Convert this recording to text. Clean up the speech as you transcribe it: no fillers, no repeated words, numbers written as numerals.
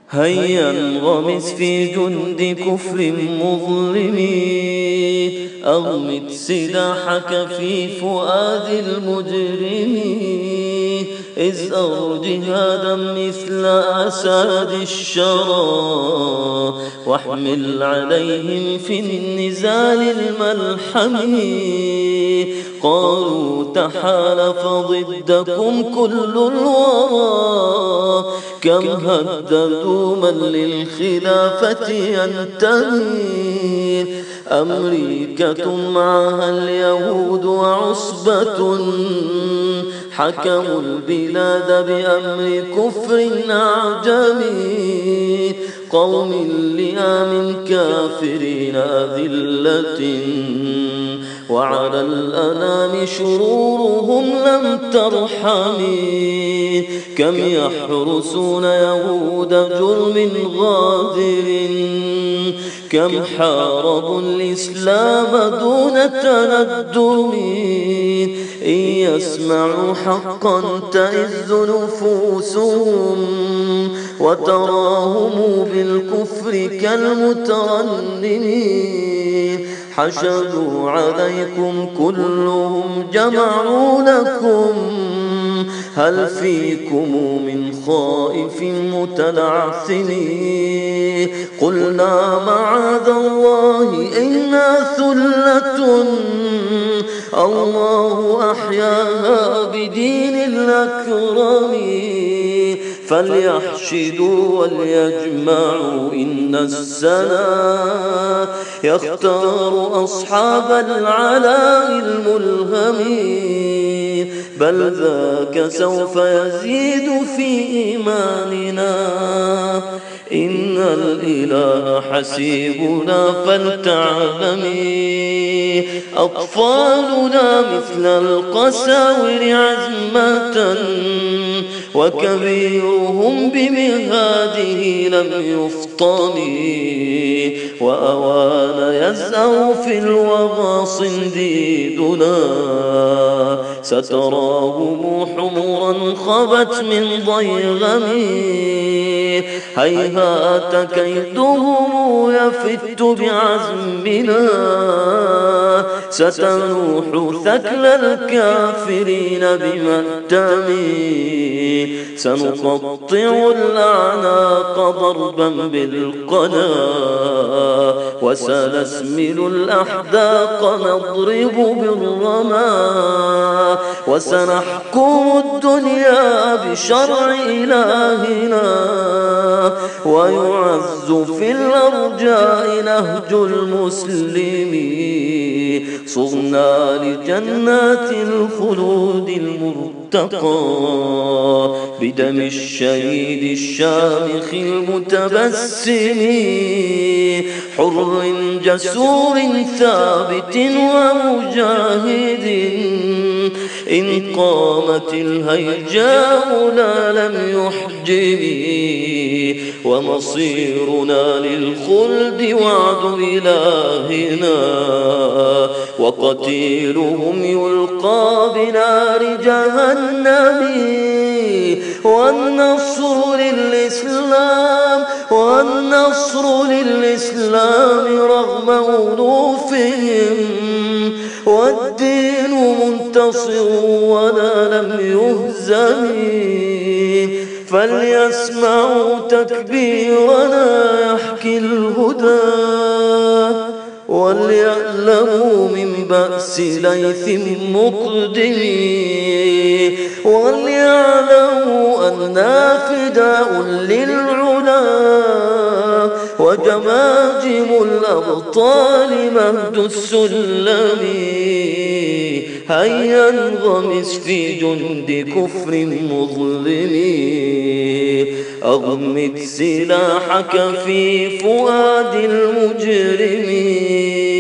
هيا انغمس في جند كفر مظلمين، أغمد سلاحك في فؤاد المجرمين، ازأر جهادا مثل أساد الشرى، واحمل عليهم في النزال الملحمي. قالوا تحالف ضدكم كل الورى، كم هددوا من للخلافة ينتمي. أمريكة معها اليهود وعصبة، حكموا البلاد بأمر كفر أعجمي. قوم لئام كافرين أذلة، وعلى الأنام شرورهم لم ترحمي. كم يحرسون يهود جرم غادر، كم حاربوا الإسلام دون تندم. إن يسمعوا حقا تئز نفوسهم، وتراهم بالكفر كالمترنمين. حشدوا عليكم كلهم جمعوا لكم، هل فيكم من خائف متلعثم؟ قلنا معاذ الله إنا ثلة، الله أحياها بدين الأكرم. فليحشدوا وليجمعوا إن السنا يختار أصحاب العلاء الملهم. بل ذاك سوف يزيد في إيماننا، إن الإله حسيبنا فلتعلمي. أطفالنا مثل القساور عزمة، وكبيرهم بمهاده لم يفطن. وأوان يزأر في الوغى صنديدنا، ستراهم حمرا خبت من ضيغم. هيهات كيدهم يفت بعزمنا، ستنوح ثكل الكافرين بمأتم. سنقطع الأعناق ضربا بالقنا، وسنسمل الأحداق نضرب بالرمى. وسنحكم الدنيا بشرع إلهنا، ويعز في الأرجاء نهج المسلمين. صرنا لجنات الخلود المرتقى، بدم الشهيد الشامخ المتبسم. حر جسور ثابت ومجاهد، إن قامت الهيجاء لا لم يحجب. ومصيرنا للخلد وعد إلهنا، وقتيلهم يلقى بنار جهنم. والنصر للإسلام، والنصر للإسلام رغم أنوفهم، والدين منتصر ولا لم يهزم. فليسمعوا تكبيرنا يحكي الهدى، وليعلموا من بأس ليث مقدم. وليعلموا أننا فداء للعلا، وجماجم الأبطال مهد السلم. هيا انغمس في جند كفر مظلم، أغمد سلاحك في فؤاد المجرمين.